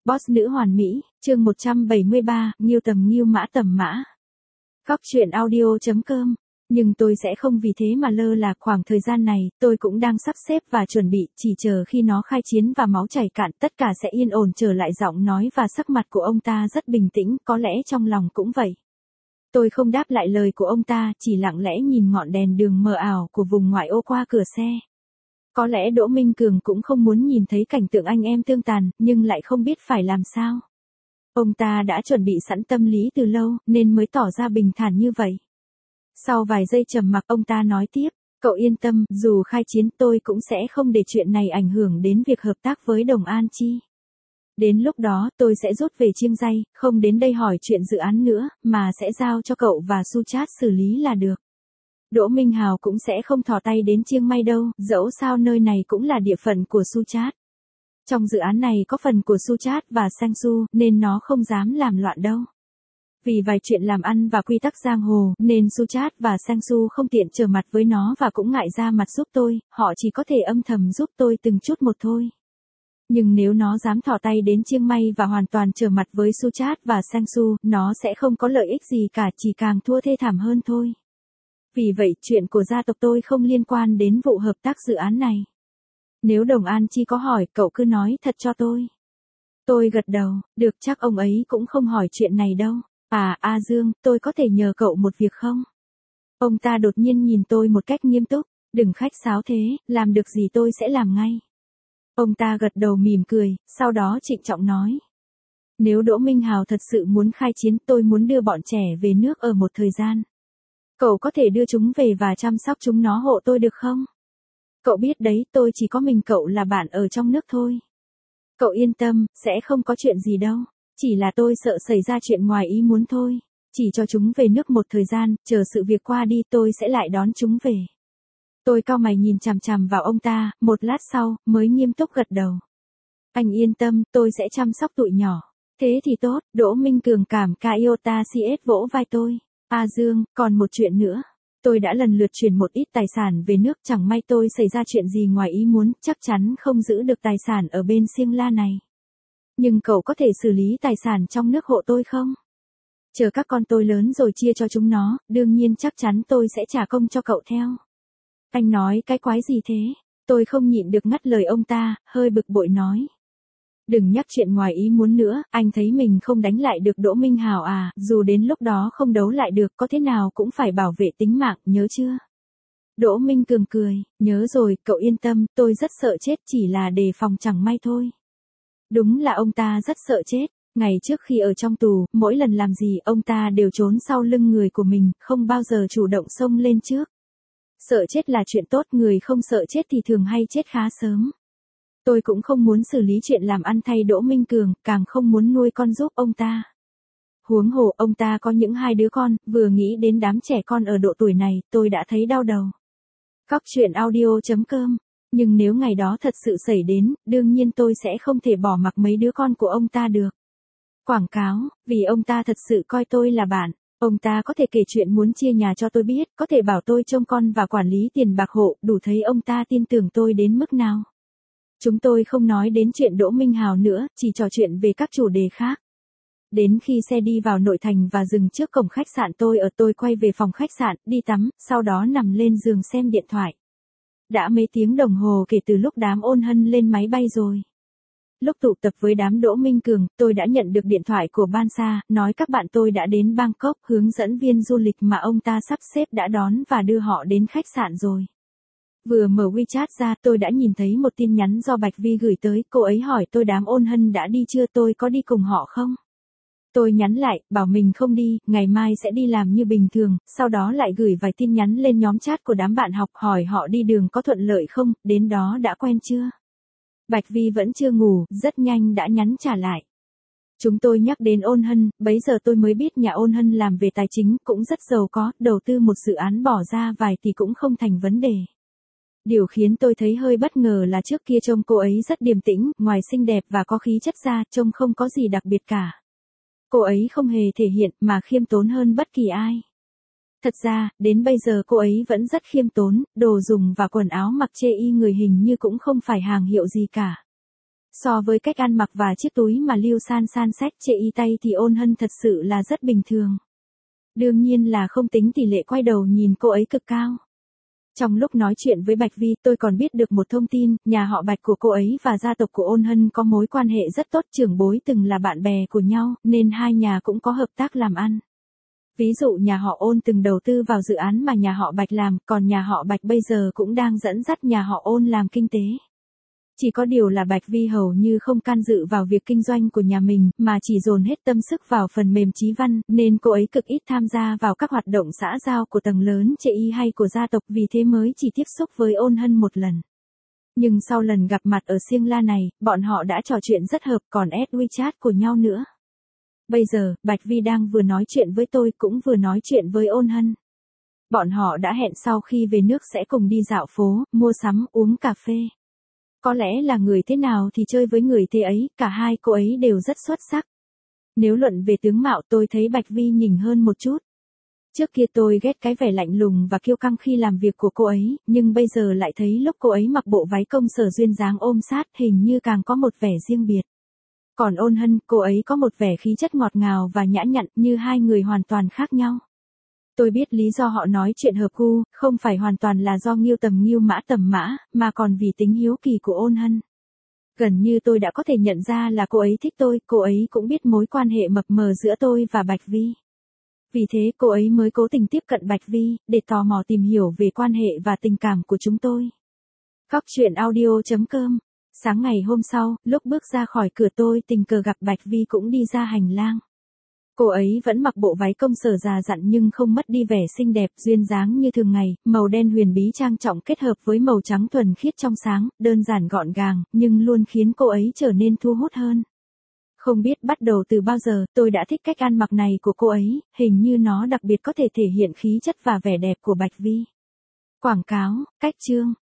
Boss nữ hoàn mỹ, chương 173, Nghiêu tầm nghiêu mã tầm mã. Góc truyện audio.com. Nhưng tôi sẽ không vì thế mà lơ là. Khoảng thời gian này, tôi cũng đang sắp xếp và chuẩn bị, chỉ chờ khi nó khai chiến và máu chảy cạn, tất cả sẽ yên ổn trở lại. Giọng nói và sắc mặt của ông ta rất bình tĩnh, có lẽ trong lòng cũng vậy. Tôi không đáp lại lời của ông ta, chỉ lặng lẽ nhìn ngọn đèn đường mờ ảo của vùng ngoại ô qua cửa xe. Có lẽ Đỗ Minh Cường cũng không muốn nhìn thấy cảnh tượng anh em tương tàn, nhưng lại không biết phải làm sao. Ông ta đã chuẩn bị sẵn tâm lý từ lâu, nên mới tỏ ra bình thản như vậy. Sau vài giây trầm mặc, ông ta nói tiếp, cậu yên tâm, dù khai chiến tôi cũng sẽ không để chuyện này ảnh hưởng đến việc hợp tác với Đồng An Chi. Đến lúc đó tôi sẽ rút về Chiêng Ray, không đến đây hỏi chuyện dự án nữa, mà sẽ giao cho cậu và Suchat xử lý là được. Đỗ Minh Hào cũng sẽ không thò tay đến Chiêng Mai đâu, dẫu sao nơi này cũng là địa phận của Suchat. Trong dự án này có phần của Suchat và Sangsu, nên nó không dám làm loạn đâu. Vì vài chuyện làm ăn và quy tắc giang hồ, nên Suchat và Sangsu không tiện trở mặt với nó và cũng ngại ra mặt giúp tôi, họ chỉ có thể âm thầm giúp tôi từng chút một thôi. Nhưng nếu nó dám thò tay đến Chiêng Mai và hoàn toàn trở mặt với Suchat và Sangsu, nó sẽ không có lợi ích gì cả, chỉ càng thua thê thảm hơn thôi. Vì vậy, chuyện của gia tộc tôi không liên quan đến vụ hợp tác dự án này. Nếu Đồng An Chi có hỏi, cậu cứ nói thật cho tôi. Tôi gật đầu, được, chắc ông ấy cũng không hỏi chuyện này đâu. A Dương, tôi có thể nhờ cậu một việc không? Ông ta đột nhiên nhìn tôi một cách nghiêm túc, đừng khách sáo thế, làm được gì tôi sẽ làm ngay. Ông ta gật đầu mỉm cười, sau đó trịnh trọng nói. Nếu Đỗ Minh Hào thật sự muốn khai chiến, tôi muốn đưa bọn trẻ về nước ở một thời gian. Cậu có thể đưa chúng về và chăm sóc chúng nó hộ tôi được không? Cậu biết đấy, tôi chỉ có mình cậu là bạn ở trong nước thôi. Cậu yên tâm, sẽ không có chuyện gì đâu. Chỉ là tôi sợ xảy ra chuyện ngoài ý muốn thôi. Chỉ cho chúng về nước một thời gian, chờ sự việc qua đi tôi sẽ lại đón chúng về. Tôi cau mày nhìn chằm chằm vào ông ta, một lát sau, mới nghiêm túc gật đầu. Anh yên tâm, tôi sẽ chăm sóc tụi nhỏ. Thế thì tốt, Đỗ Minh Cường cảm Kaiota CS vỗ vai tôi. Dương, còn một chuyện nữa. Tôi đã lần lượt chuyển một ít tài sản về nước, chẳng may tôi xảy ra chuyện gì ngoài ý muốn, chắc chắn không giữ được tài sản ở bên Siêng La này. Nhưng cậu có thể xử lý tài sản trong nước hộ tôi không? Chờ các con tôi lớn rồi chia cho chúng nó, đương nhiên chắc chắn tôi sẽ trả công cho cậu theo. Anh nói cái quái gì thế? Tôi không nhịn được ngắt lời ông ta, hơi bực bội nói. Đừng nhắc chuyện ngoài ý muốn nữa, anh thấy mình không đánh lại được Đỗ Minh Hào à, dù đến lúc đó không đấu lại được, có thế nào cũng phải bảo vệ tính mạng, nhớ chưa? Đỗ Minh Cường cười, nhớ rồi, cậu yên tâm, tôi rất sợ chết, chỉ là đề phòng chẳng may thôi. Đúng là ông ta rất sợ chết, ngày trước khi ở trong tù, mỗi lần làm gì ông ta đều trốn sau lưng người của mình, không bao giờ chủ động xông lên trước. Sợ chết là chuyện tốt, người không sợ chết thì thường hay chết khá sớm. Tôi cũng không muốn xử lý chuyện làm ăn thay Đỗ Minh Cường, càng không muốn nuôi con giúp ông ta. Huống hồ ông ta có những 2 đứa con, vừa nghĩ đến đám trẻ con ở độ tuổi này, tôi đã thấy đau đầu. Góc truyện audio.com. Nhưng nếu ngày đó thật sự xảy đến, đương nhiên tôi sẽ không thể bỏ mặc mấy đứa con của ông ta được. Quảng cáo, vì ông ta thật sự coi tôi là bạn. Ông ta có thể kể chuyện muốn chia nhà cho tôi biết, có thể bảo tôi trông con và quản lý tiền bạc hộ, đủ thấy ông ta tin tưởng tôi đến mức nào. Chúng tôi không nói đến chuyện Đỗ Minh Hào nữa, chỉ trò chuyện về các chủ đề khác. Đến khi xe đi vào nội thành và dừng trước cổng khách sạn tôi quay về phòng khách sạn, đi tắm, sau đó nằm lên giường xem điện thoại. Đã mấy tiếng đồng hồ kể từ lúc đám Ôn Hân lên máy bay rồi. Lúc tụ tập với đám Đỗ Minh Cường, tôi đã nhận được điện thoại của Ban Sa, nói các bạn tôi đã đến Bangkok, hướng dẫn viên du lịch mà ông ta sắp xếp đã đón và đưa họ đến khách sạn rồi. Vừa mở WeChat ra, tôi đã nhìn thấy một tin nhắn do Bạch Vi gửi tới, cô ấy hỏi tôi đám Ôn Hân đã đi chưa, tôi có đi cùng họ không? Tôi nhắn lại, bảo mình không đi, ngày mai sẽ đi làm như bình thường, sau đó lại gửi vài tin nhắn lên nhóm chat của đám bạn học hỏi họ đi đường có thuận lợi không, đến đó đã quen chưa? Bạch Vi vẫn chưa ngủ, rất nhanh đã nhắn trả lại. Chúng tôi nhắc đến Ôn Hân, bấy giờ tôi mới biết nhà Ôn Hân làm về tài chính cũng rất giàu có, đầu tư một dự án bỏ ra vài tỷ cũng không thành vấn đề. Điều khiến tôi thấy hơi bất ngờ là trước kia trông cô ấy rất điềm tĩnh, ngoài xinh đẹp và có khí chất ra, trông không có gì đặc biệt cả. Cô ấy không hề thể hiện mà khiêm tốn hơn bất kỳ ai. Thật ra, đến bây giờ cô ấy vẫn rất khiêm tốn, đồ dùng và quần áo mặc chê y người hình như cũng không phải hàng hiệu gì cả. So với cách ăn mặc và chiếc túi mà Lưu San San xách chệ y tay thì Ôn Hân thật sự là rất bình thường. Đương nhiên là không tính tỷ lệ quay đầu nhìn cô ấy cực cao. Trong lúc nói chuyện với Bạch Vi, tôi còn biết được một thông tin, nhà họ Bạch của cô ấy và gia tộc của Ôn Hân có mối quan hệ rất tốt, trưởng bối từng là bạn bè của nhau, nên hai nhà cũng có hợp tác làm ăn. Ví dụ nhà họ Ôn từng đầu tư vào dự án mà nhà họ Bạch làm, còn nhà họ Bạch bây giờ cũng đang dẫn dắt nhà họ Ôn làm kinh tế. Chỉ có điều là Bạch Vi hầu như không can dự vào việc kinh doanh của nhà mình, mà chỉ dồn hết tâm sức vào phần mềm Chí Văn, nên cô ấy cực ít tham gia vào các hoạt động xã giao của tầng lớn chệ y hay của gia tộc, vì thế mới chỉ tiếp xúc với Ôn Hân một lần. Nhưng sau lần gặp mặt ở Siêng La này, bọn họ đã trò chuyện rất hợp, còn add WeChat của nhau nữa. Bây giờ, Bạch Vi đang vừa nói chuyện với tôi cũng vừa nói chuyện với Ôn Hân. Bọn họ đã hẹn sau khi về nước sẽ cùng đi dạo phố, mua sắm, uống cà phê. Có lẽ là người thế nào thì chơi với người thế ấy, cả hai cô ấy đều rất xuất sắc. Nếu luận về tướng mạo tôi thấy Bạch Vi nhỉnh hơn một chút. Trước kia tôi ghét cái vẻ lạnh lùng và kiêu căng khi làm việc của cô ấy, nhưng bây giờ lại thấy lúc cô ấy mặc bộ váy công sở duyên dáng ôm sát hình như càng có một vẻ riêng biệt. Còn Ôn Hân, cô ấy có một vẻ khí chất ngọt ngào và nhã nhặn, như hai người hoàn toàn khác nhau. Tôi biết lý do họ nói chuyện hợp gu, không phải hoàn toàn là do Nghiêu Tầm Nghiêu Mã Tầm Mã, mà còn vì tính hiếu kỳ của Ôn Hân. Gần như tôi đã có thể nhận ra là cô ấy thích tôi, cô ấy cũng biết mối quan hệ mập mờ giữa tôi và Bạch Vi. Vì thế cô ấy mới cố tình tiếp cận Bạch Vi, để tò mò tìm hiểu về quan hệ và tình cảm của chúng tôi. Góc truyện audio.com. Sáng ngày hôm sau, lúc bước ra khỏi cửa tôi tình cờ gặp Bạch Vi cũng đi ra hành lang. Cô ấy vẫn mặc bộ váy công sở già dặn nhưng không mất đi vẻ xinh đẹp duyên dáng như thường ngày, màu đen huyền bí trang trọng kết hợp với màu trắng thuần khiết trong sáng, đơn giản gọn gàng, nhưng luôn khiến cô ấy trở nên thu hút hơn. Không biết bắt đầu từ bao giờ, tôi đã thích cách ăn mặc này của cô ấy, hình như nó đặc biệt có thể thể hiện khí chất và vẻ đẹp của Bạch Vi. Quảng cáo, cách chương.